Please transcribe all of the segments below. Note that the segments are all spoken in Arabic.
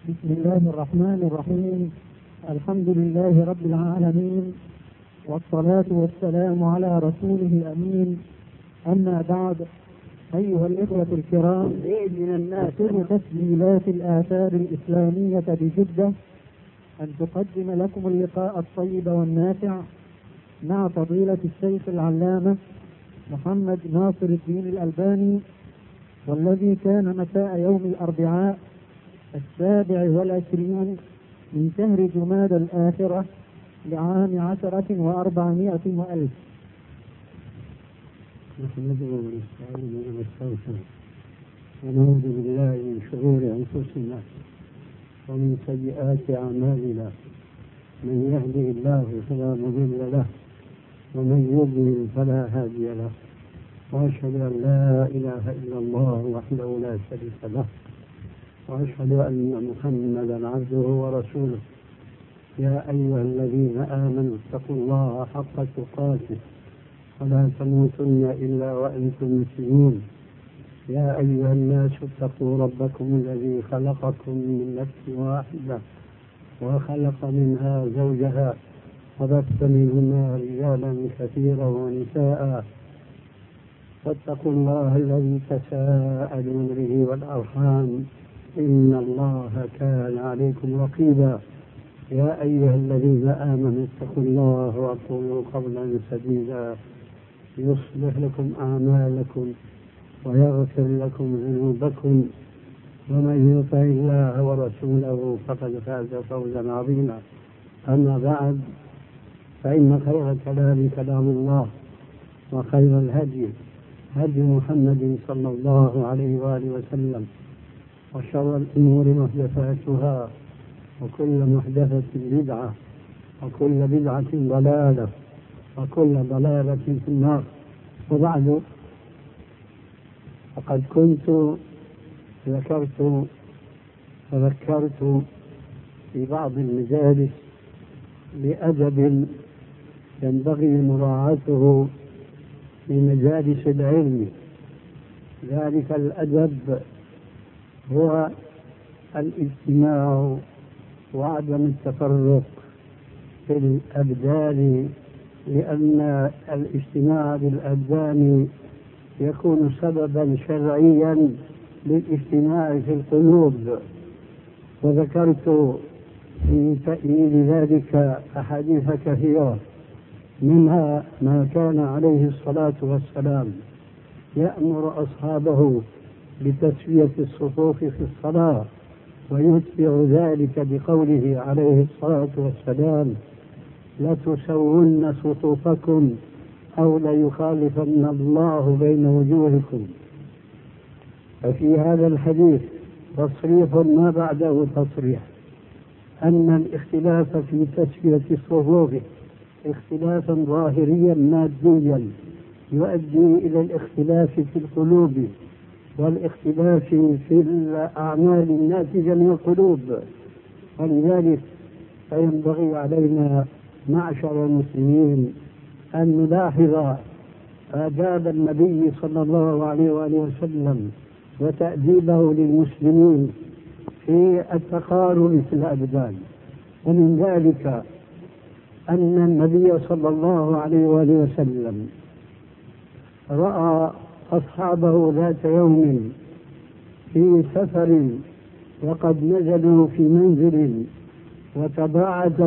بسم الله الرحمن الرحيم. الحمد لله رب العالمين، والصلاة والسلام على رسوله الأمين. أما بعد، أيها الإخوة الكرام، سر تسجيلات الآثار الإسلامية بجدة أن تقدم لكم اللقاء الطيب والنافع مع فضيلة الشيخ العلامة محمد ناصر الدين الألباني، والذي كان مساء يوم الأربعاء 27 من شهر جمادى الآخرة لعام 10 و400 وألف. نحمده ونستعينه ونستغفره ونعوذ بالله من شرور أنفسنا ومن سيئات أعمالنا، من يهده الله فلا مضل له ومن يضلل فلا هادي له، وأشهد أن لا إله إلا الله وحده لا شريك له، وأشهد أن محمدا عبده ورسوله. يا أيها الذين آمنوا اتقوا الله حق تقاته ولا تموتن إلا وأنتم مسلمون. يا أيها الناس اتقوا ربكم الذي خلقكم من نفس واحدة وخلق منها زوجها وبث منهما رجالا كثيرا ونساء، واتقوا الله الذي تساءلون به والأرحام إن الله كان عليكم رقيبا. يا أيها الذين آمنوا اتقوا الله وقولوا قولا سديدا يصلح لكم أعمالكم ويغفر لكم ذنوبكم، ومن يطع الله ورسوله فقد فاز فوزا عظيما. أما بعد، فإن خير الكلام كلام الله، وخير الهدي هدي محمد صلى الله عليه وآله وسلم، وشر الأمور محدثاتها، وكل محدثة بدعة، وكل بدعة ضلالة، وكل ضلالة في النار. وبعد، فقد كنت تذكرت في بعض المجالس بأدب ينبغي مراعاته في مجالس العلم. ذلك الأدب هو الاجتماع وعدم التفرق في الأبدان، لأن الاجتماع بالأبدان يكون سببا شرعيا للاجتماع في القلوب. وذكرت في تأييد ذلك أحاديث كثيرة، منها ما كان عليه الصلاة والسلام يأمر أصحابه بتسوية الصفوف في الصلاة، ويتبع ذلك بقوله عليه الصلاة والسلام: لتسون صفوفكم أو ليخالفن الله بين وجوهكم. ففي هذا الحديث تصريح ما بعده تصريح أن الاختلاف في تسوية الصفوف اختلافا ظاهريا ماديا يؤدي إلى الاختلاف في القلوب والاختلاف في الأعمال الناتجة من القلوب. ولذلك فينبغي علينا معشر المسلمين أن نلاحظ آداب النبي صلى الله عليه وآله وسلم وتأديبه للمسلمين في التقارب في الأبدان. ومن ذلك أن النبي صلى الله عليه وآله وسلم رأى أصحابه ذات يوم في سفر، وقد نزلوا في منزل وتباعدت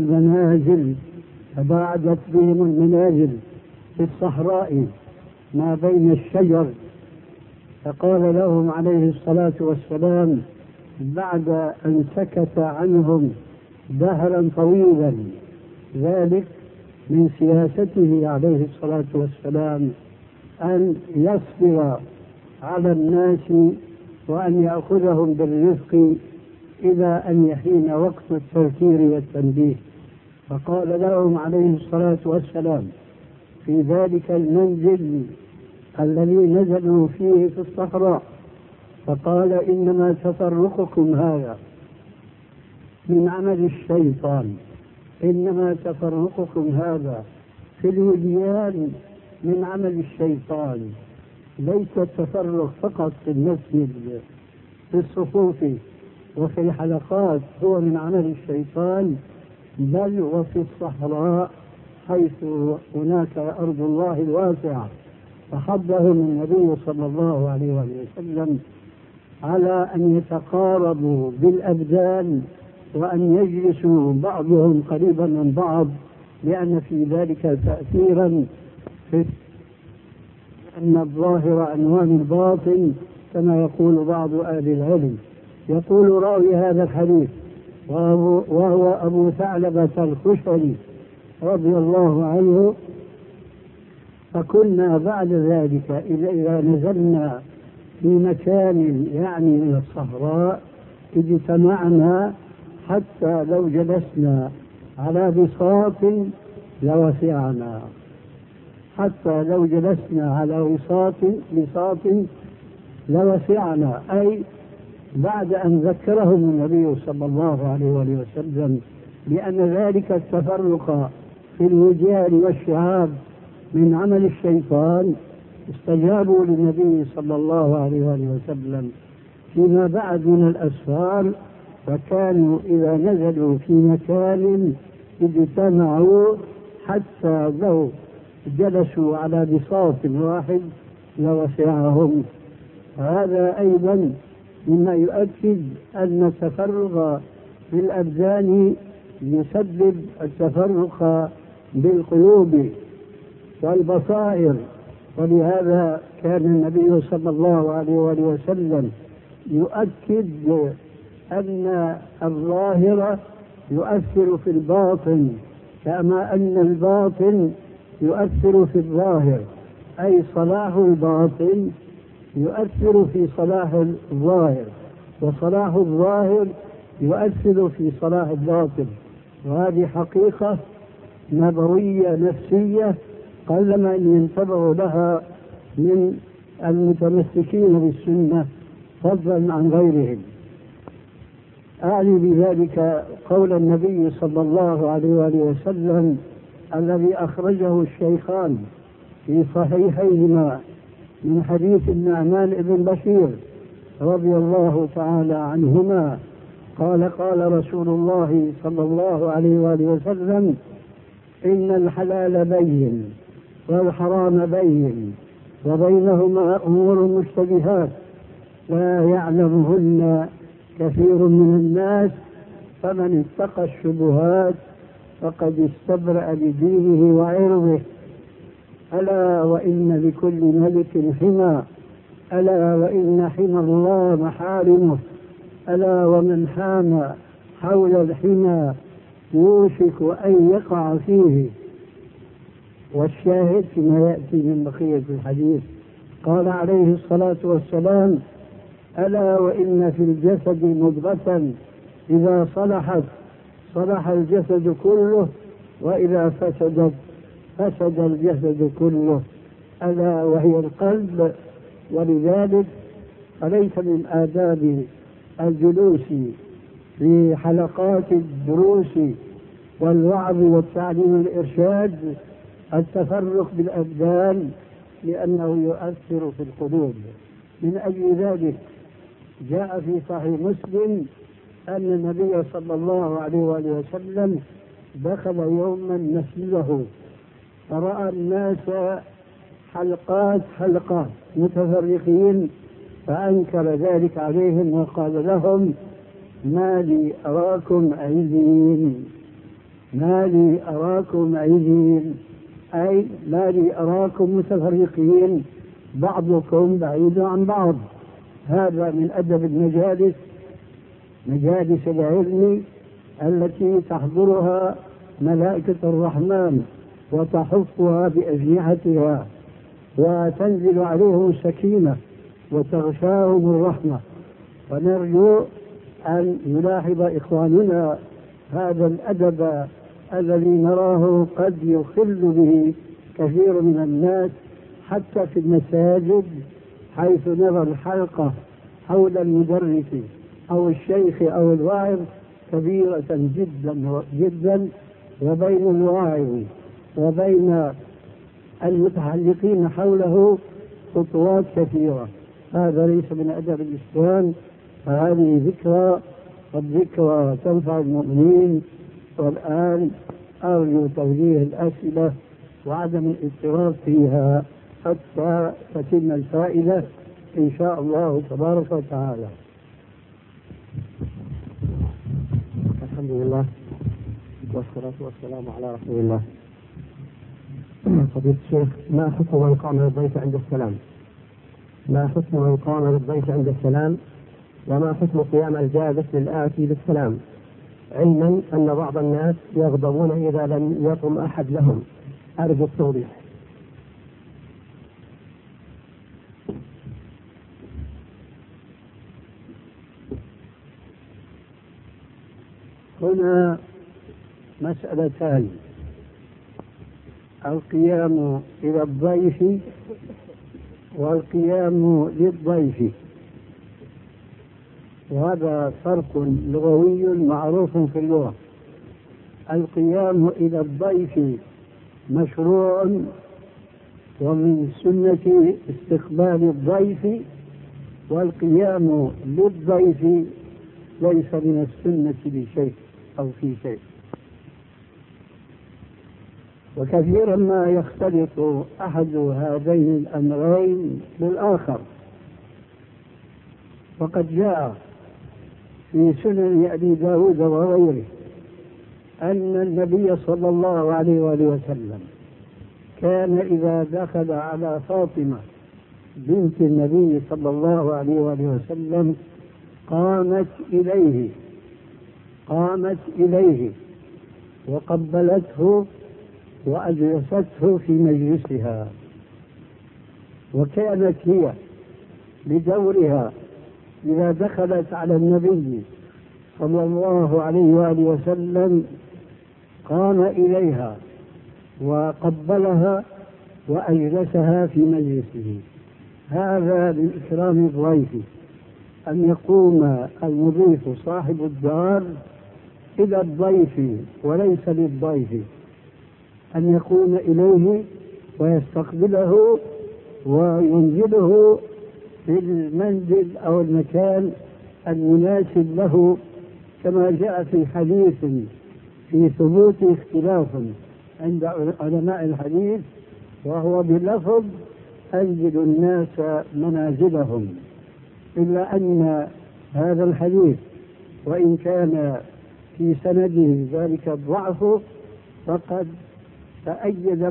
بهم المنازل في الصحراء ما بين الشجر. فقال لهم عليه الصلاة والسلام بعد أن سكت عنهم دهرا طويلا، ذلك من سياسته عليه الصلاة والسلام أن يصبر على الناس وأن يأخذهم بالرفق إلى أن يحين وقت التذكير والتنبيه. فقال لهم عليه الصلاة والسلام في ذلك المنزل الذي نزلوا فيه في الصحراء، فقال: إنما تفرقكم هذا من عمل الشيطان، إنما تفرقكم هذا في الوديان من عمل الشيطان، ليس التفرق فقط في المسجد في الصفوف، وفي الحلقات هو من عمل الشيطان، بل وفي الصحراء حيث هناك أرض الله الواسعة. فحضهم النبي صلى الله عليه وسلم على أن يتقاربوا بالأبدان وأن يجلسوا بعضهم قريبا من بعض، لأن في ذلك تأثيرا في أن الظاهر عنوان الباطن كما يقول بعض أهل العلم. يقول راوي هذا الحديث وهو أبو ثعلبة الخشني رضي الله عنه: فكنا بعد ذلك إذا نزلنا في مكان يعني من الصحراء اجتمعنا حتى لو جلسنا على بساط لوسعنا، حتى لو جلسنا على بساط لوسعنا، أي بعد أن ذكرهم النبي صلى الله عليه وسلم بأن ذلك التفرق في الوجهان والشعاب من عمل الشيطان، استجابوا للنبي صلى الله عليه وسلم فيما بعد من الأسفار. فكانوا إذا نزلوا في مكان اجتمعوا حتى لو جلسوا على بساط واحد لوسعهم. هذا أيضا مما يؤكد أن التفرق في الأبدان يسبب التفرق بالقلوب والبصائر. ولهذا كان النبي صلى الله عليه وسلم يؤكد أن الظاهر يؤثر في الباطن كما أن الباطن يؤثر في الظاهر، أي صلاح الباطن يؤثر في صلاح الظاهر، وصلاح الظاهر يؤثر في صلاح الباطن. وهذه حقيقة نبوية نفسية قلما أن ينتبه لها من المتمسكين بالسنة فضلا عن غيرهم. أعني بذلك قول النبي صلى الله عليه وسلم الذي أخرجه الشيخان في صحيحيهما من حديث النعمان بن بشير رضي الله تعالى عنهما قال: قال رسول الله صلى الله عليه وسلم: إن الحلال بين والحرام بين وبينهما أمور مشتبهات لا يعلمهن كثير من الناس، فمن اتقى الشبهات فقد استبرأ لدينه وعرضه. ألا وإن لكل ملك حمى، ألا وإن حمى الله محارمه، ألا ومن حام حول الحمى يوشك أن يقع فيه. والشاهد فيما يأتي من بقية الحديث قال عليه الصلاة والسلام: ألا وإن في الجسد مضغة إذا صلحت صلح الجسد كله، وإذا فسدت فسد الجسد كله، ألا وهي القلب. ولذلك فليس من آداب الجلوس في حلقات الدروس والوعظ والتعليم والإرشاد التفرق بالأبدان، لأنه يؤثر في القلوب. من أجل ذلك جاء في صحيح مسلم أن النبي صلى الله عليه وسلم دخل يوما مسجده فرأى الناس حلقات متفرقين، فأنكر ذلك عليهم وقال لهم: ما لي أراكم عزين، ما لي أراكم عزين، أي ما لي أراكم متفرقين بعضكم بعيد عن بعض. هذا من أدب المجالس، مجالس العلم التي تحضرها ملائكة الرحمن وتحفها بأجنحتها وتنزل عليهم السكينة وتغشاهم الرحمة. ونرجو أن يلاحظ إخواننا هذا الأدب الذي نراه قد يخل به كثير من الناس حتى في المساجد، حيث نرى الحلقة حول المدرس أو الشيخ أو الواعظ كبيرة جدا وبين الواعظ وبين المتحلقين حوله خطوات كثيرة. هذا ليس من أدب الإسلام. فهذه ذكرى والذكرى تنفع المؤمنين. والآن أرجو توجيه الأسئلة وعدم الاضطراب فيها حتى تتم الفائدة إن شاء الله تبارك وتعالى. الحمد لله والصلاة والسلام على رسول الله. فضيلة الشيخ، ما حكم من قام للضيف عند السلام؟ ما حكم من قام للضيف عند السلام؟ وما حكم قيام الجالس للآتي بالسلام، علما أن بعض الناس يغضبون إذا لم يقم أحد لهم؟ أرجو التوضيح. هنا مسألتان: القيام إلى الضيف والقيام للضيف، وهذا فرق لغوي معروف في اللغة. القيام إلى الضيف مشروع ومن سنة استقبال الضيف، والقيام للضيف ليس من السنة بشيء أو في شيء. وكثيرا ما يختلط أحد هذين الأمرين بالآخر. وقد جاء في سنن أبي داود وغيره أن النبي صلى الله عليه وآله وسلم كان إذا دخل على فاطمة بنت النبي صلى الله عليه وآله وسلم قامت إليه وقبلته وأجلسته في مجلسها، وكانت هي بدورها إذا دخلت على النبي صلى الله عليه وآله وسلم قام إليها وقبلها وأجلسها في مجلسه. هذا من إكرام الضيف، أن يقوم المضيف صاحب الدار إلى الضيف وليس للضيف، أن يقوم إليه ويستقبله وينزله في المنزل أو المكان المناسب له، كما جاء في حديث في ثبوت اختلاف عند علماء الحديث، وهو بلفظ أنزل الناس منازلهم، إلا أن هذا الحديث وإن كان في سنده ذلك الضعف فقد تأيد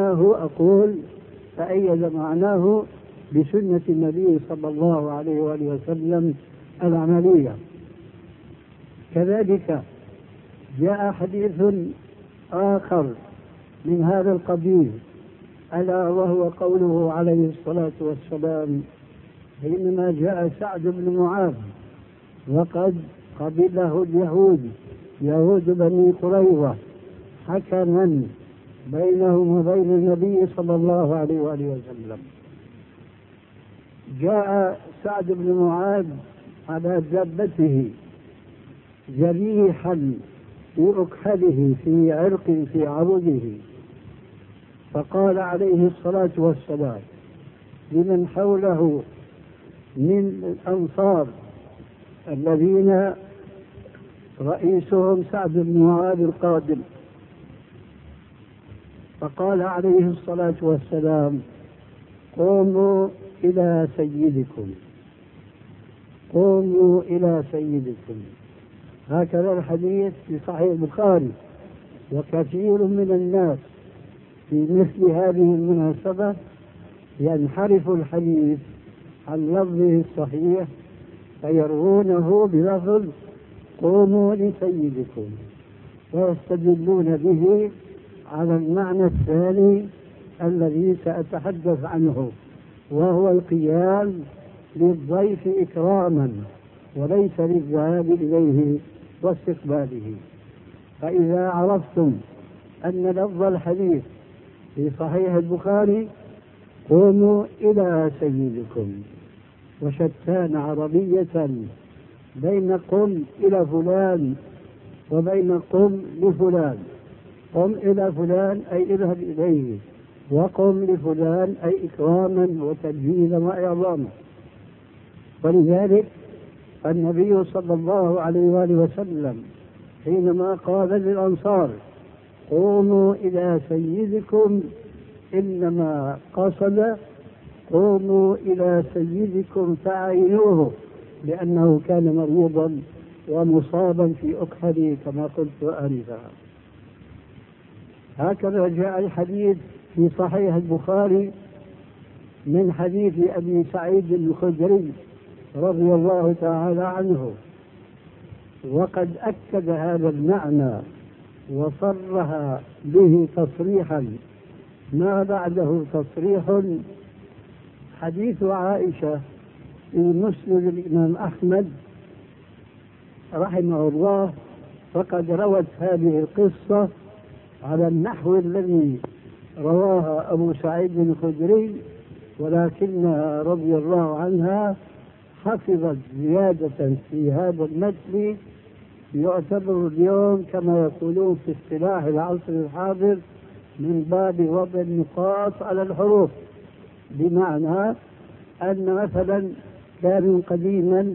معناه بسنة النبي صلى الله عليه وآله وسلم العملية. كذلك جاء حديث آخر من هذا القبيل، ألا وهو قوله عليه الصلاة والسلام حينما جاء سعد بن معاذ وقد قبله يهود بني قريظة حكما بينهم وبين النبي صلى الله عليه وآله وسلم. جاء سعد بن معاذ على دابته جريحا في أكحله في عرق في عضده، فقال عليه الصلاة والسلام لمن حوله من الأنصار الذين رئيسهم سعد بن معاذ القادم، فقال عليه الصلاة والسلام قوموا إلى سيدكم. هكذا الحديث في صحيح البخاري. وكثير من الناس في مثل هذه المناسبة ينحرف الحديث عن لفظه الصحيح فيروونه بلفظ قوموا لسيدكم، ويستدلون به على المعنى الثاني الذي سأتحدث عنه، وهو القيام للضيف إكراما وليس للذهاب إليه واستقباله. فإذا عرفتم أن لفظ الحديث في صحيح البخاري قوموا إلى سيدكم، وشتان عربية بين قم إلى فلان وبين قم لفلان. قم إلى فلان أي اذهب إليه، وقم لفلان أي إكراما وتبجيلا وإعظاما. ولذلك النبي صلى الله عليه وآله وسلم حينما قال للأنصار قوموا إلى سيدكم، إنما قصد قوموا إلى سيدكم فأعينوه، لأنه كان مريضا ومصابا في أكحله كما قلت آنفا. هكذا جاء الحديث في صحيح البخاري من حديث أبي سعيد الخدري رضي الله تعالى عنه، وقد أكد هذا المعنى وصرح به تصريحا ما بعده تصريح. حديث عائشة في مسند الإمام أحمد رحمه الله، فقد روت هذه القصة على النحو الذي رواها أبو سعيد الخدري، ولكنها رضي الله عنها حفظت زيادة في هذا المتن يعتبر اليوم كما يقولون في اصطلاح العصر الحاضر من باب وضع النقاط على الحروف، بمعنى أن مثلا كانوا قديما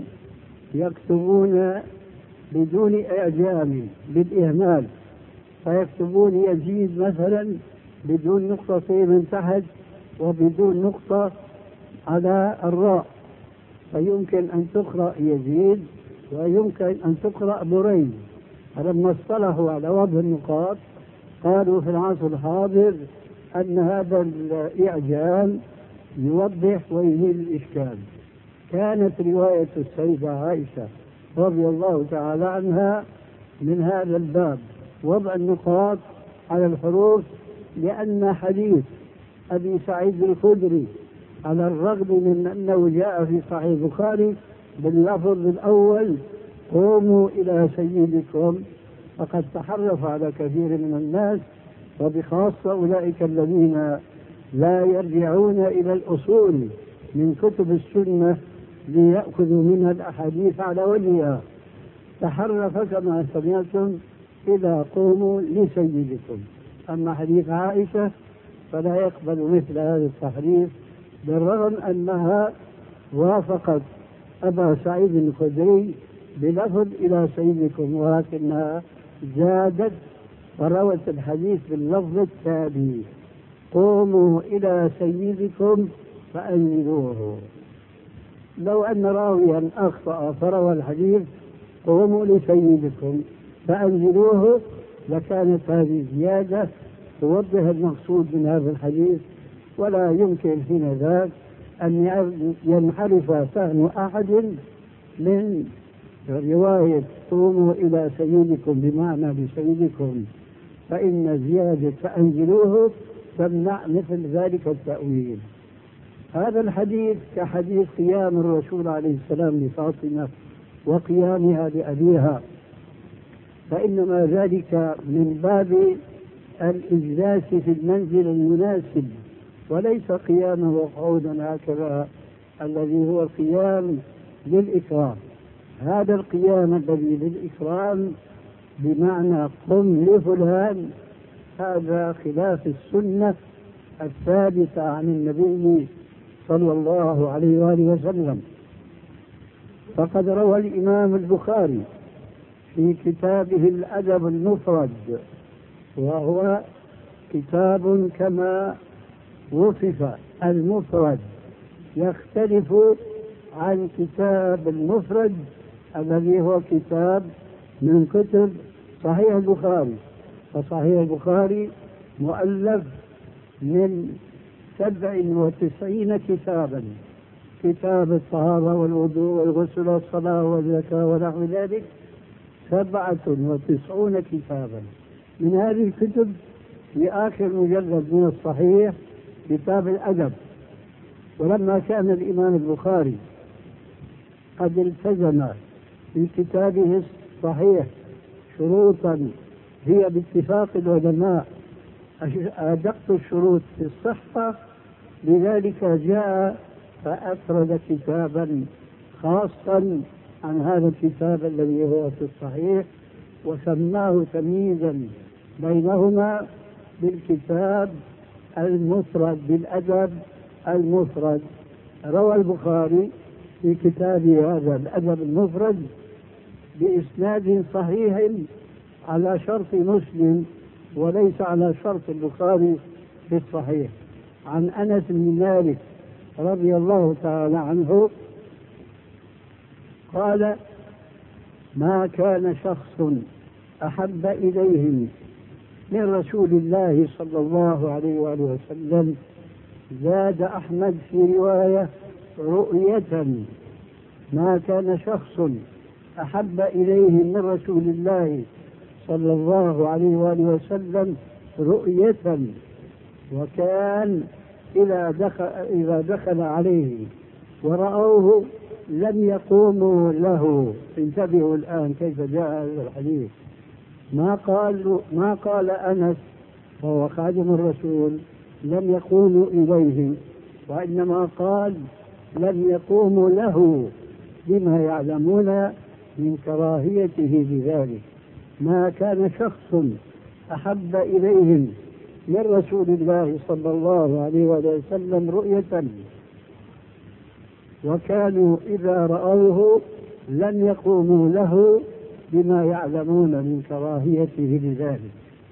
يكتبون بدون إعجام بالإهمال، فيكتبون يزيد مثلا بدون نقطتين من تحت وبدون نقطة على الراء، فيمكن أن تقرأ يزيد ويمكن أن تقرأ بريد. فلما اصطلحوا على وضع النقاط قالوا في العصر الحاضر أن هذا الإعجام يوضح ويزيل الإشكال. كانت رواية السيدة عائشة رضي الله تعالى عنها من هذا الباب، وضع النقاط على الحروف، لأن حديث أبي سعيد الخدري على الرغم من أنه جاء في صحيح البخاري باللفظ الأول قوموا إلى سيدكم، فقد تحرف على كثير من الناس، وبخاصة أولئك الذين لا يرجعون إلى الأصول من كتب السنة ليأخذوا منها الأحاديث على وجهها، تحرف كما سمعتم إلى قوموا لسيدكم. أما حديث عائشة فلا يقبل مثل هذا التحريف، بالرغم أنها وافقت أبا سعيد الخدري بلفظ إلى سيدكم، ولكنها زادت وروت الحديث باللفظ التالي قوموا إلى سيدكم فأنزلوه. لو أن راويا أخطأ فروى الحديث قوموا لسيدكم فأنزلوه لكانت هذه زيادة توضح المقصود من هذا الحديث، ولا يمكن حين ذاك أن ينحرف فهم أحد من رواية قوموا إلى سيدكم بمعنى بسيدكم، فإن زيادة فأنزلوه تمنع مثل ذلك التأويل. هذا الحديث كحديث قيام الرسول عليه السلام لفاطمة وقيامها لأبيها، فإنما ذلك من باب الإجلاس في المنزل المناسب، وليس قياما وقعودا هكذا الذي هو القيام للإكرام. هذا القيام الذي للإكرام بمعنى قم لفلان، هذا خلاف السنة الثابتة عن النبي صلى الله عليه وآله وسلم. فقد روى الإمام البخاري في كتابه الأدب المفرد، وهو كتاب كما وصف المفرد يختلف عن كتاب المفرد الذي هو كتاب من كتب صحيح البخاري. فصحيح البخاري مؤلف من 97 كتابا، كتاب الطهارة والوضوء والغسل والصلاة والزكاة ونحو ذلك 97 كتابا. من هذه الكتب في آخر مجلد من الصحيح كتاب الأدب. ولما كان الإمام البخاري قد التزم في كتابه الصحيح شروطا هي باتفاق العلماء أدق الشروط في الصحة، لذلك جاء فأفرد كتابا خاصا عن هذا الكتاب الذي هو في الصحيح، وسماه تمييزا بينهما بالكتاب المفرد بالأدب المفرد. روى البخاري في كتابي هذا الأدب المفرد بإسناد صحيح على شرط مسلم وليس على شرط البخاري في الصحيح، عن أنس بن مالك رضي الله تعالى عنه قال: ما كان شخص أحب إليهم من رسول الله صلى الله عليه وآله وسلم، زاد أحمد في رواية رؤية، ما كان شخص أحب إليهم من رسول الله صلى الله عليه وآله وسلم رؤية، وكان إذا دخل عليه ورأوه لم يقوموا له. انتبهوا الآن كيف جاء هذا الحديث. ما قال أنس وهو خادم الرسول لم يقوموا إليه، وإنما قال لم يقوموا له بما يعلمون من كراهيته بذلك. ما كان شخص أحب إليهم من رسول الله صلى الله عليه وسلم رؤية، وكانوا إذا رأوه لم يقوموا له بما يعلمون من كراهيته لذلك.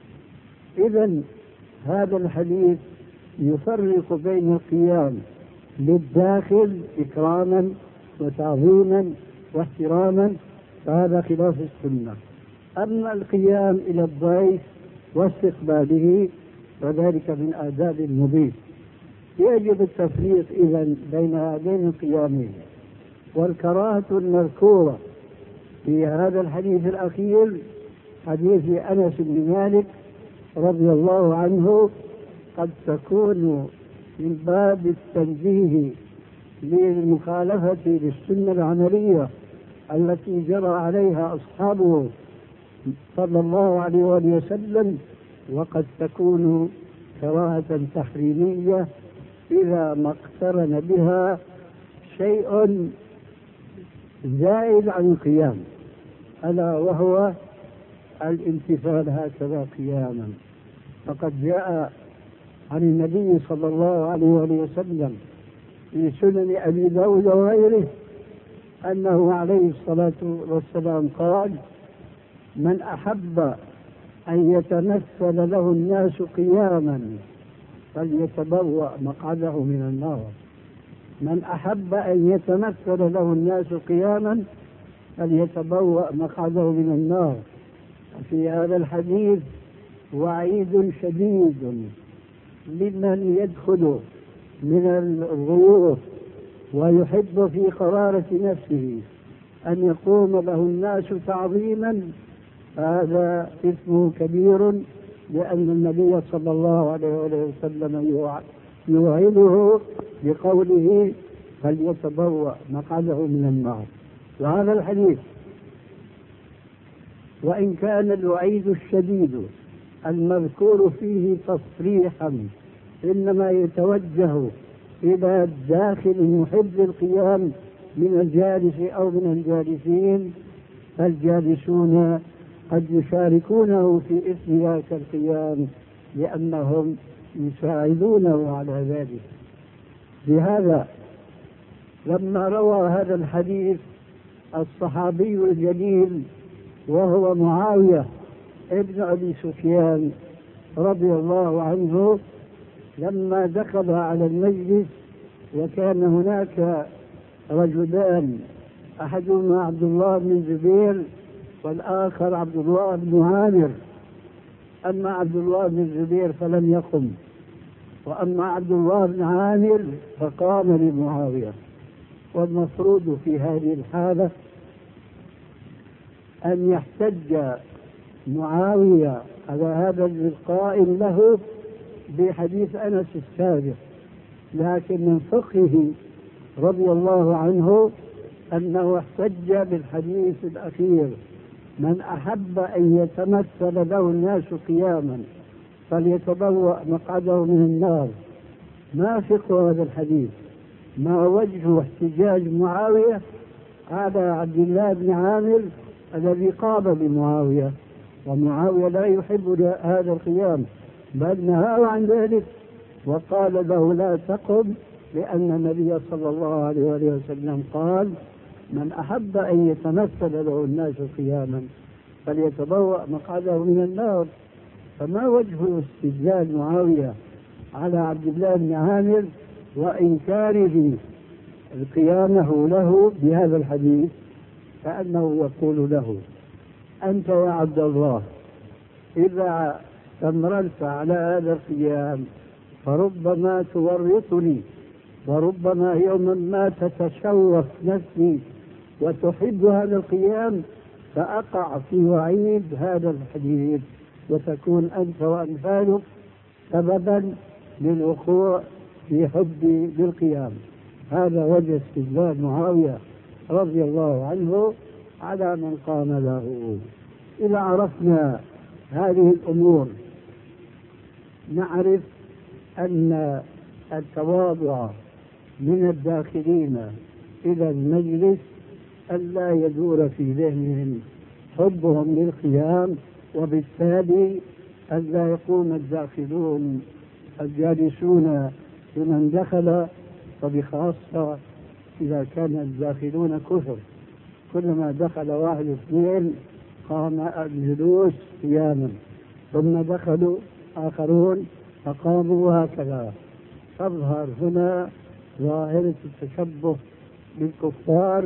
إذن هذا الحديث يفرق بين القيام للداخل إكراما وتعظيما واحتراما، فهذا خلاف السنة. أما القيام إلى الضيف واستقباله فذلك من آداب المضيف. يجب التفريق إذن بين هذين القيامين. والكراهة المذكورة في هذا الحديث الأخير حديث أنس بن مالك رضي الله عنه قد تكون من باب التنزيه للمخالفة للسنة العملية التي جرى عليها أصحابه صلى الله عليه وسلم، وقد تكون كراهة تحريمية إذا ما اقترن بها شيء زائد عن القيام، ألا وهو الامتثال هكذا قياما. فقد جاء عن النبي صلى الله عليه وسلم في سنن أبي داود وغيره أنه عليه الصلاة والسلام قال: من أحب أن يتمثل له الناس قياما فليتبوأ مقعده من النار. من أحب أن يتمثل له الناس قياما فليتبوأ مقعده من النار. في هذا الحديث وعيد شديد لمن يدخل من الضيوف ويحب في قرارة نفسه أن يقوم له الناس تعظيما، هذا اسمه كبير، لأن النبي صلى الله عليه وسلم يوعده بقوله فليتبوأ مقعده من النار. وهذا الحديث وإن كان الوعيد الشديد المذكور فيه تصريحا إنما يتوجه إلى الداخل المحب للقيام من الجالس أو من الجالسين، فالجالسون قد يشاركونه في إثم ذاك القيام لأنهم يساعدونه على ذلك. لهذا لما روى هذا الحديث الصحابي الجليل وهو معاوية ابن أبي سفيان رضي الله عنه، لما دخل على المجلس وكان هناك رجلان، أحدهما عبد الله بن الزبير والآخر عبد الله بن عامر. أما عبد الله بن الزبير فلم يقم، وأما عبد الله بن عامر فقام لمعاوية. والمفروض في هذه الحالة أن يحتج معاوية على هذا القائل له بحديث أنس السابق، لكن من فقهه رضي الله عنه أنه احتج بالحديث الأخير: من أحب أن يتمثل له الناس قياما فليتبوأ مقعده من النار. ما فقه هذا الحديث؟ ما وجه احتجاج معاوية على عبد الله بن عامر الذي قام بمعاوية، ومعاوية لا يحب هذا القيام بل نهاه عن ذلك وقال له لا تقم لأن النبي صلى الله عليه وسلم قال: من أحب أن يتمثل له الناس قياما فليتبوأ مقعده من النار. فما وجه استدلال معاوية على عبد الله بن عامر وإنكاره قيامه له بهذا الحديث؟ كأنه يقول له: أنت يا عبد الله إذا استمررت على هذا القيام فربما تورطني، وربما يوما ما تتشوف نفسي وتحب هذا القيام فأقع في وعيد هذا الحديث، وتكون أنت وأمثالك سببا للوقوع في حبي بالقيام. هذا وجه استدلال معاوية رضي الله عنه على من قام له. إذا عرفنا هذه الأمور نعرف أن التواضع من الداخلين إلى المجلس ألا يدور في ذهنهم حبهم للقيام، وبالتالي ألا يقوم الداخلون الجالسون بمن دخل، وبخاصة إذا كان الداخلون كثر، كلما دخل واحد اثنين قام الجلوس قياما، ثم دخلوا آخرون فقاموا، وهكذا. تظهر هنا ظاهرة التشبه بالكفار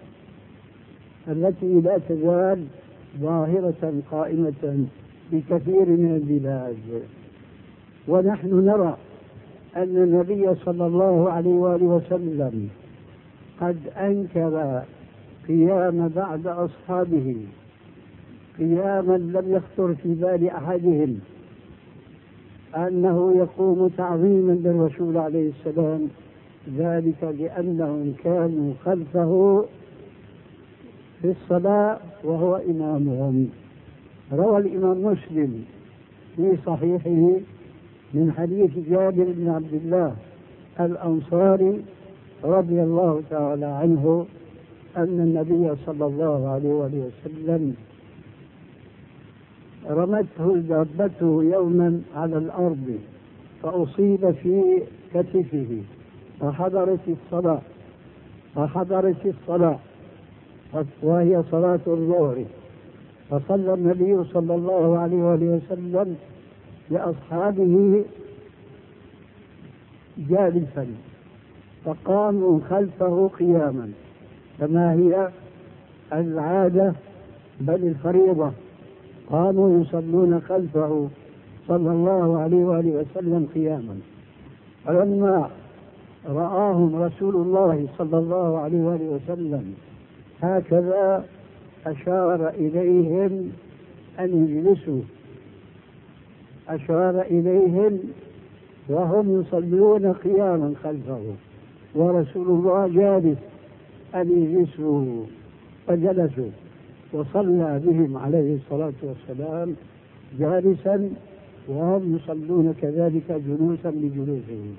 التي لا تزال ظاهرة قائمة بكثير من البلاد. ونحن نرى أن النبي صلى الله عليه وآله وسلم قد أنكر قيام بعد أصحابه قياما لم يخطر في بال أحدهم أنه يقوم تعظيما للرسول عليه السلام، ذلك لأنهم كانوا خلفه في الصلاة وهو إمامهم. روى الإمام مسلم في صحيحه من حديث جابر بن عبد الله الأنصاري رضي الله تعالى عنه أن النبي صلى الله عليه وسلم رمته دابته يوما على الأرض فأصيب في كتفه فحضرت الصلاة وهي صلاة الظهر، فصلى النبي صلى الله عليه وسلم لأصحابه جالسا، فقاموا خلفه قياما كما هي العادة بل الفريضة، قاموا يصلون خلفه صلى الله عليه وسلم قياما. فلما رآهم رسول الله صلى الله عليه وسلم هكذا أشار إليهم أن يجلسوا، أشار إليهم وهم يصلون قياما خلفه ورسول الله جالس أن يجلسوا، فجلسوا وصلى بهم عليه الصلاة والسلام جالسا وهم يصلون كذلك جلوسا لجلوسهم.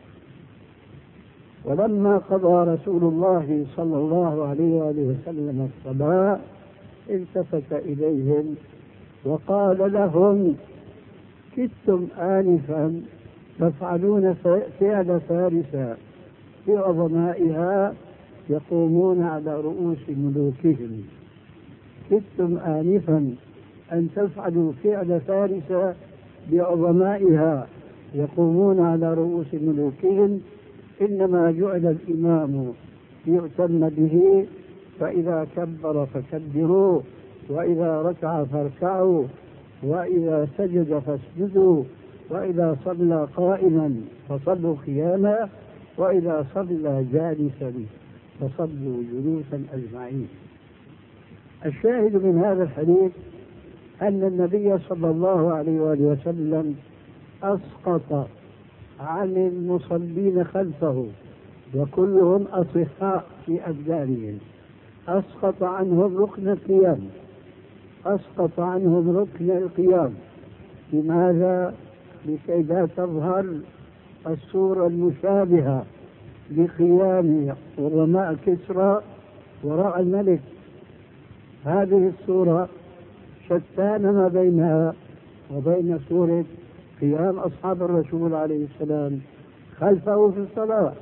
ولما قضى رسول الله صلى الله عليه وسلم الصلاة التفت إليهم وقال لهم: كدتم آنفا تفعلون فعل فارس في عظمائها يقومون على رؤوس ملوكهم. كدتم آنفا أن تفعلوا فعل فارس بعظمائها يقومون على رؤوس ملوكهم، إنما جعل الإمام ليؤتم به، فإذا كبر فكبروا، وإذا ركع فاركعوا، وإذا سجد فاسجدوا، وإذا صلى قائما فصلوا قياما، وإذا صلى جالسا فصلوا جلوسا أجمعين. الشاهد من هذا الحديث أن النبي صلى الله عليه وسلم أسقط عن المصلين خلفه وكلهم أصحاء في أبدانهم، أسقط عنهم ركن القيام، أسقط عنهم ركن القيام. لماذا؟ لكي لا تظهر الصورة المشابهة لقيام عظماء كسرى وراء الملك. هذه الصورة شتان ما بينها وبين صورة قيام أصحاب الرسول عليه السلام خلفه في الصلاة،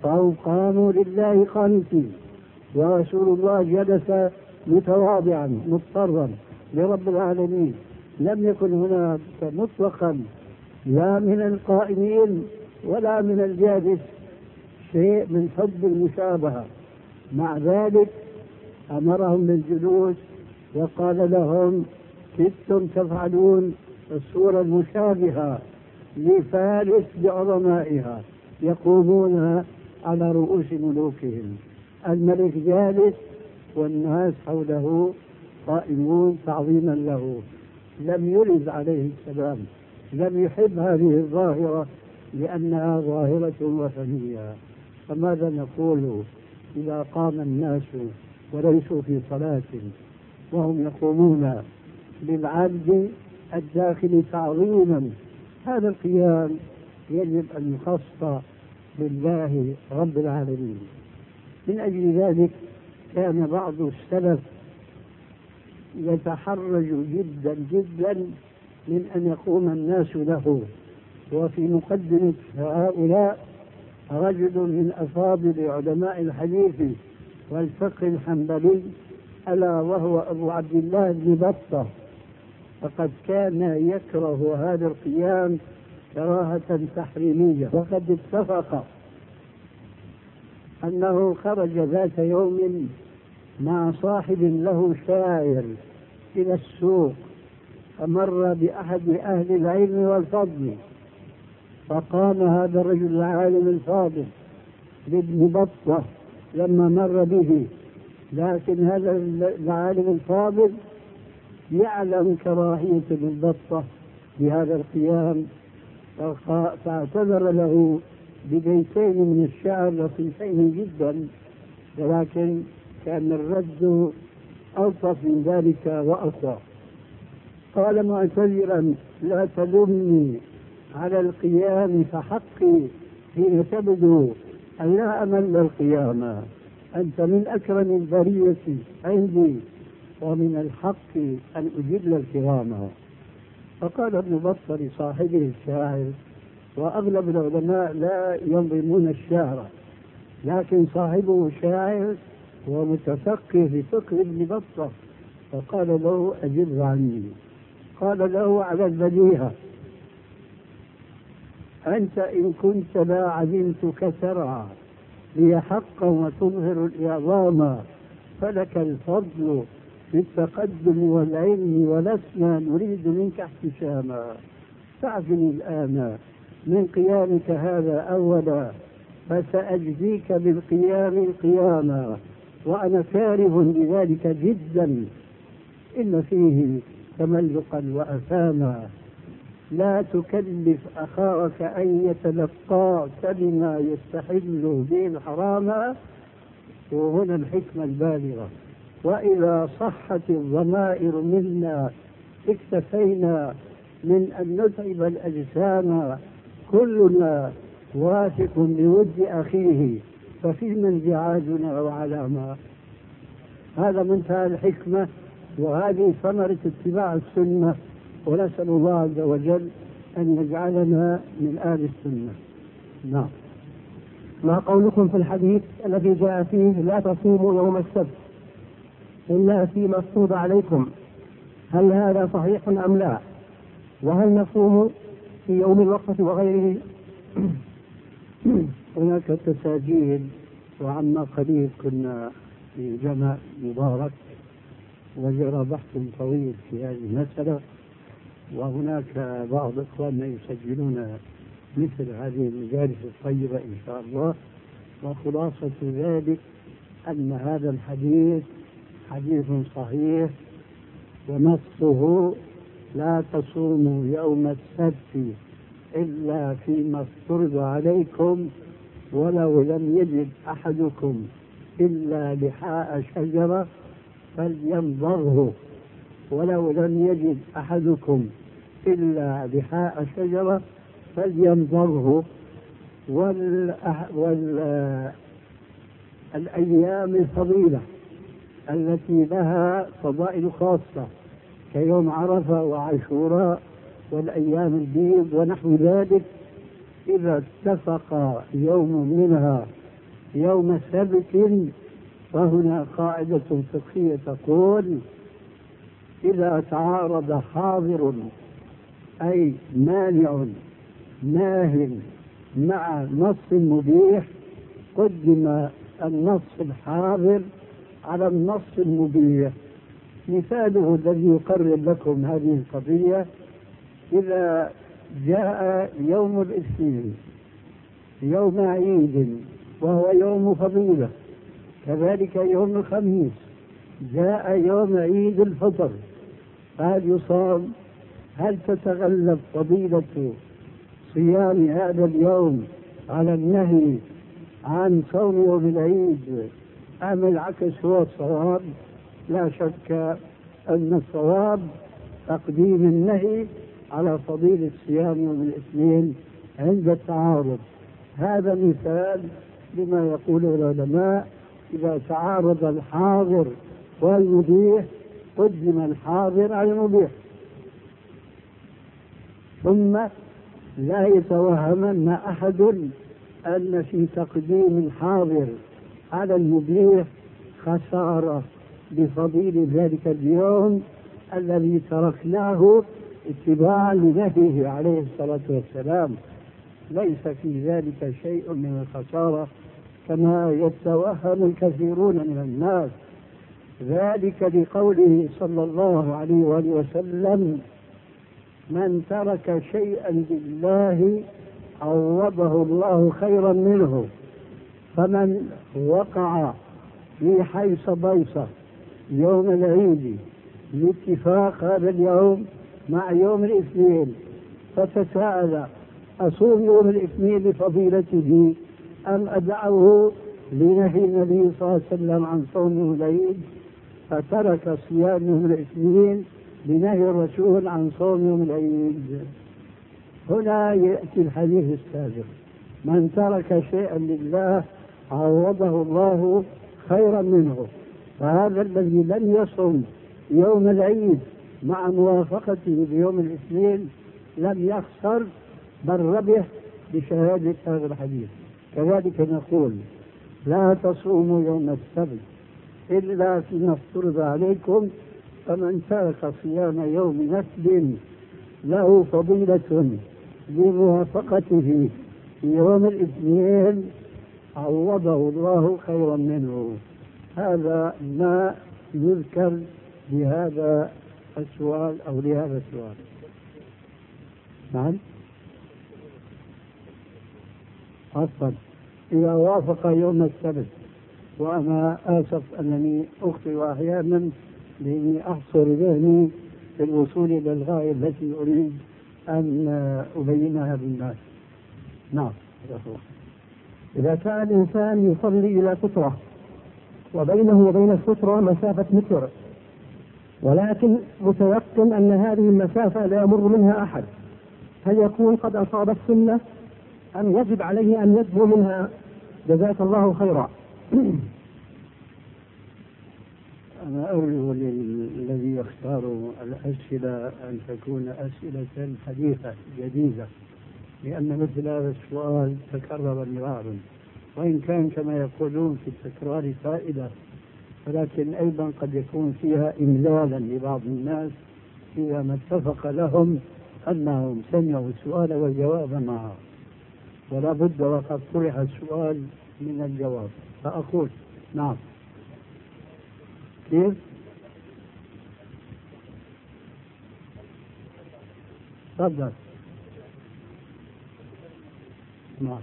فهم قاموا لله قانتين، ورسول الله جلس متواضعا مضطرا لرب العالمين. لم يكن هناك مطلقا لا من القائمين ولا من الجالس شيء من حب المشابهة. مع ذلك أمرهم بالجلوس وقال لهم كدتم تفعلون الصورة المشابهة لفارس بعظمائها يقومون على رؤوس ملوكهم، الملك جالس والناس حوله قائمون تعظيما له. لم يرد عليه السلام، لم يحب هذه الظاهرة لأنها ظاهرة وثنية. فماذا نقول إذا قام الناس وليسوا في صلاة وهم يقومون للعبد الداخل تعظيما؟ هذا القيام يجب أن يخص لله رب العالمين. من أجل ذلك كان بعض السلف يتحرج جدا جدا من أن يقوم الناس له. وفي مقدمة هؤلاء رجل من أفاضل علماء الحديث والفقه الحنبلي، ألا وهو أبو عبد الله بن بطة، فقد كان يكره هذا القيام كراهة تحريمية. وقد اتفق أنه خرج ذات يوم مع صاحب له شاعر إلى السوق، فمر بأحد أهل العلم والفضل، فقام هذا الرجل العالم الفاضل لابن بطة لما مر به، لكن هذا العالم الفاضل يعلم كراهية ابن بطة بهذا القيام، فاعتذر له ببيتين من الشعر لطيفين جدا، ولكن كان الرد ألطف من ذلك وأقوى. قال معتذرا: لا تلمني على القيام فحقي حين تبدو أن لا أمل القيامة، أنت من أكرم البرية عندي ومن الحق أن أجل الكرامة. فقال ابن بطة لصاحبه الشاعر، وأغلب العلماء لا ينظمون الشعر، لكن صاحبه شاعر ومتفقه في فقه ابن بطة، فقال له: أجب عني. قال له على البديهة: أنت إن كنت لا علمتك ترعى لي حقا وتظهر الإعظام، فلك الفضل في التقدم والعلم، ولسنا نريد منك احتشاما. فاعفني الآن من قيامك هذا أولا، فسأجزيك بالقيام القياما، وأنا كاره لذلك جدا، إن فيه تملقا وأثاما. لا تكلف أخاك أن يتلقاك بما يستحل به الحرام، وهنا الحكمة البالغة. وإذا صحت الضمائر منا اكتفينا من أن نتعب الأجسام، كلنا واثق بود أخيه، ففيما انزعاجنا وعلامة. هذا منتهى الحكمة، وهذه ثمرة اتباع السنة، ونسأل الله عز وجل أن يجعلنا من آل السنة. نعم. ما قولكم في الحديث الذي جاء فيه لا تصوموا يوم السبت إلا فيما افترض عليكم، هل هذا صحيح أم لا؟ وهل نصوم في يوم الوقفة وغيره؟ هناك تساجيل، وعما قليل كنا في جامع مبارك وجرى بحث طويل في هذه المسألة، وهناك بعض إخواننا يسجلون مثل هذه المجالس الطيبة إن شاء الله. وخلاصة ذلك أن هذا الحديث حديث صحيح، ونصه لا تصوموا يوم السبت إلا فيما افترض عليكم، ولو لم يجد أحدكم إلا لحاء شجرة فلينظره، ولو لم يجد أحدكم إلا لحاء شجرة فلينظره. الأيام الفضيلة التي لها فضائل خاصة كيوم عرفة وعاشوراء والأيام البيض ونحو ذلك، إذا اتفق يوم منها يوم سبت، وهنا قاعدة فقهية تقول: إذا تعارض حاضر أي مانع ناه مع نص مبيح قدم النص الحاضر على النص المبيح. مثاله الذي يقرب لكم هذه القضية: إذا جاء يوم الاثنين يوم عيد وهو يوم فضيلة، كذلك يوم الخميس جاء يوم عيد الفطر، فهل يصام؟ هل تتغلب فضيلة صيام هذا اليوم على النهي عن صوم يوم العيد أم العكس هو الصواب؟ لا شك أن الصواب تقديم النهي على فضيلة صيام يوم الاثنين عند التعارض. هذا مثال لما يقوله العلماء: إذا تعارض الحاضر والمبيح قدم الحاضر على المبيح. ثم لا يتوهمن أحد أن في تقديم الحاضر على المبيح خسارة بفضيل ذلك اليوم الذي تركناه اتباعا لنهيه عليه الصلاة والسلام. ليس في ذلك شيء من الخسارة كما يتوهم الكثيرون من الناس، ذلك لقوله صلى الله عليه وآله وسلم: من ترك شيئا لله عوضه الله خيرا منه. فمن وقع في حيص بيصة يوم العيد لاتفاق هذا اليوم مع يوم الاثنين فتساءل: أصوم يوم الاثنين لفضيلته أم أدعه لنهي النبي صلى الله عليه وسلم عن صوم يوم العيد؟ فترك صيام يوم الاثنين لنهي الرسول عن صوم يوم العيد. هنا يأتي الحديث السابق: من ترك شيئا لله عوضه الله خيرا منه. فهذا الذي لم يصم يوم العيد مع موافقته بيوم الاثنين لم يخسر بل ربح بشهادة هذا الحديث. كذلك نقول: لا تصوموا يوم السبت إلا فيما افترض عليكم، فمن ترك صيام يوم نسل له فضيلة بموافقته في يوم الاثنين عوضه الله خيرا منه. هذا ما يذكر بهذا السؤال أو لهذا السؤال. نعم، أصلا إذا وافق يوم السبت، وأنا آسف أنني أخطئ أحيانا لأني أحصر ذهني في الوصول إلى الغاية التي أريد أن أبينها للناس. نعم. إذا كان الإنسان يصلي إلى سترة وبينه وبين السترة مسافة متر، ولكن متيقن أن هذه المسافة لا يمر منها أحد، هل يكون قد أصاب السنة أم يجب عليه أن يدعو منها؟ جزاك الله خيرا. أنا أرجو للذي يختار الأسئلة أن تكون أسئلة حديثة جديدة، لأن مثل هذا السؤال تكرر مرارا، وإن كان كما يقولون في التكرار فائدة، ولكن أيضا قد يكون فيها إملالا لبعض الناس إذا ما اتفق لهم أنهم سمعوا السؤال والجواب معه، ولا بد وقد طرح السؤال من الجواب. فأقول: نعم. كيف؟ تفضل. نعم.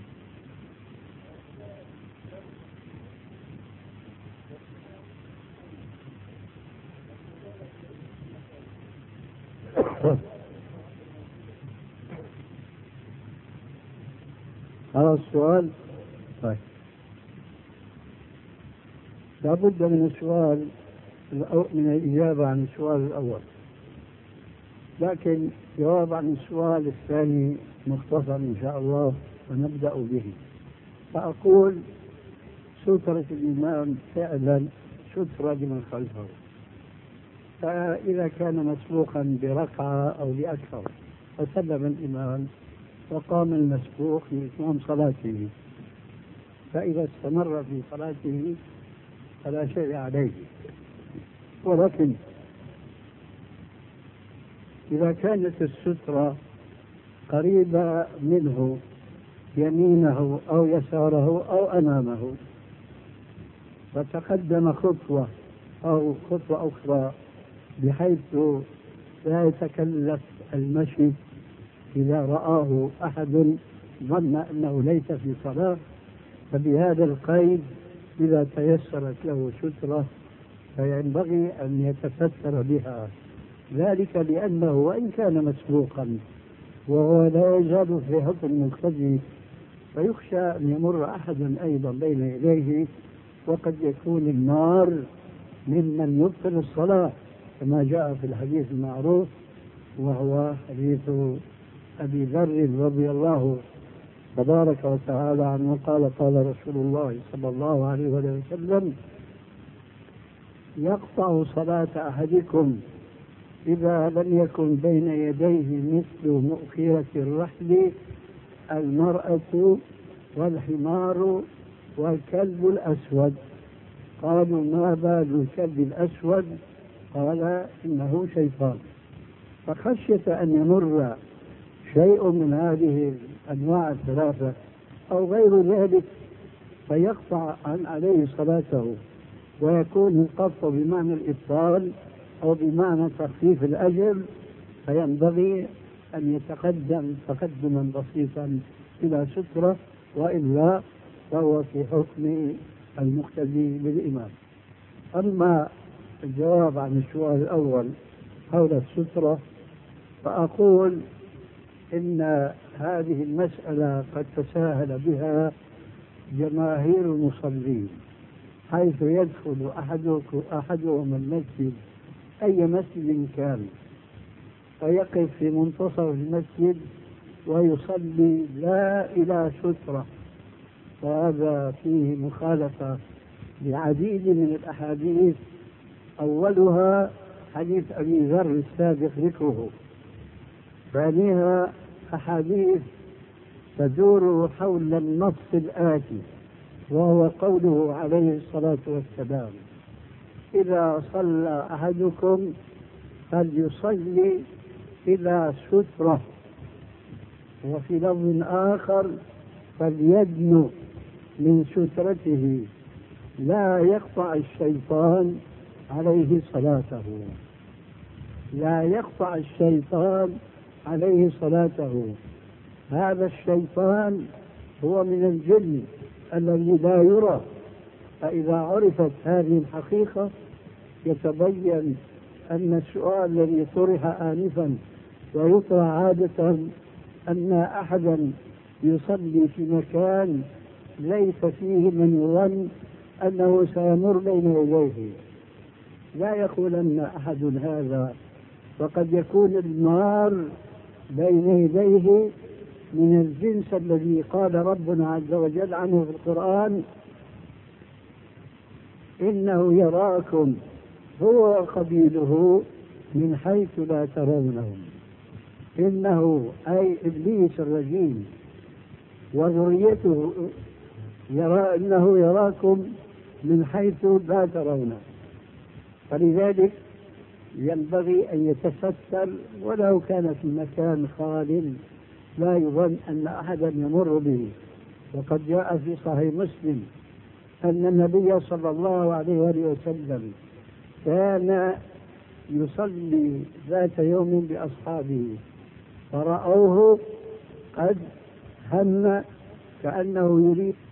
هذا السؤال طيب، لابد من السؤال من الإجابة عن السؤال الأول، لكن جواب عن السؤال الثاني مختصر إن شاء الله ونبدأ به. فأقول: سترة الإمام فعلا سترة لمن خلفه، فإذا كان مسبوقا بركعة أو لأكثر فسلم الإمام وقام المسبوق لإتمام صلاته، فإذا استمر في صلاته فلا شيء عليه. ولكن إذا كانت السترة قريبة منه يمينه أو يساره أو أمامه فتقدم خطوة أو خطوة أخرى بحيث لا يتكلف المشي إذا رآه أحد ظن أنه ليس في صلاة، فبهذا القيد إذا تيسرت له سترة فينبغي أن يتستر بها، ذلك لأنه وإن كان مسبوقا وهو لا يزال في حكم المقتدي فيخشى أن يمر أحد أيضا بين يديه وقد يكون النار ممن يبطل الصلاة كما جاء في الحديث المعروف وهو حديث أبي ذر رضي الله تبارك وتعالى عنه قال قال رسول الله صلى الله عليه وسلم: يقطع صلاة أحدكم إذا لم يكن بين يديه مثل مؤخرة الرحل المرأة والحمار والكلب الأسود. قالوا: ما بال الكلب الأسود؟ قال: إنه شيطان. فخشية أن يمر شيء من هذه الأنواع الثلاثة أو غير ذلك فيقطع عليه صلاته ويكون القطع بمعنى الإبطال أو بمعنى تخفيف الأجر، فينبغي أن يتقدم تقدما بسيطا إلى سترة، وإلا فهو في حكم المقتدي بالإمام. أما الجواب عن السؤال الأول حول السترة فأقول إن هذه المسألة قد تساهل بها جماهير المصلين، حيث يدخل أحدهم المسجد أي مسجد كان ويقف في منتصف المسجد ويصلي لا إلى سترة، وهذا فيه مخالفة لعديد من الأحاديث، أولها حديث أبي ذر السابق ذكره، ثانيها أحاديث تدور حول النص الآتي وهو قوله عليه الصلاة والسلام: إذا صلى أحدكم فليصلي إلى سترة، وفي لفظ آخر: فليدن من سترته لا يقطع الشيطان عليه صلاته. لا يقطع الشيطان عليه صلاته. هذا الشيطان هو من الجن الذي لا يرى، فإذا عرفت هذه الحقيقة يتبين أن السؤال الذي طرح آنفا ويطرح عادة أن أحدا يصلي في مكان ليس فيه من يظن أنه سيمر بين يديه، لا يقولن أحد هذا، وقد يكون النار بين يديه من الجنس الذي قال ربنا عز وجل عنه في القرآن: إنه يراكم هو وقبيله من حيث لا ترونهم. إنه أي إبليس الرجيم وذريته إنه يراكم من حيث لا ترونه، فلذلك ينبغي أن يتستر ولو كان في مكان خال لا يظن أن أحدا يمر به. وقد جاء في صحيح مسلم أن النبي صلى الله عليه وسلم كان يصلي ذات يوم بأصحابه فرأوه قد هم كأنه يريد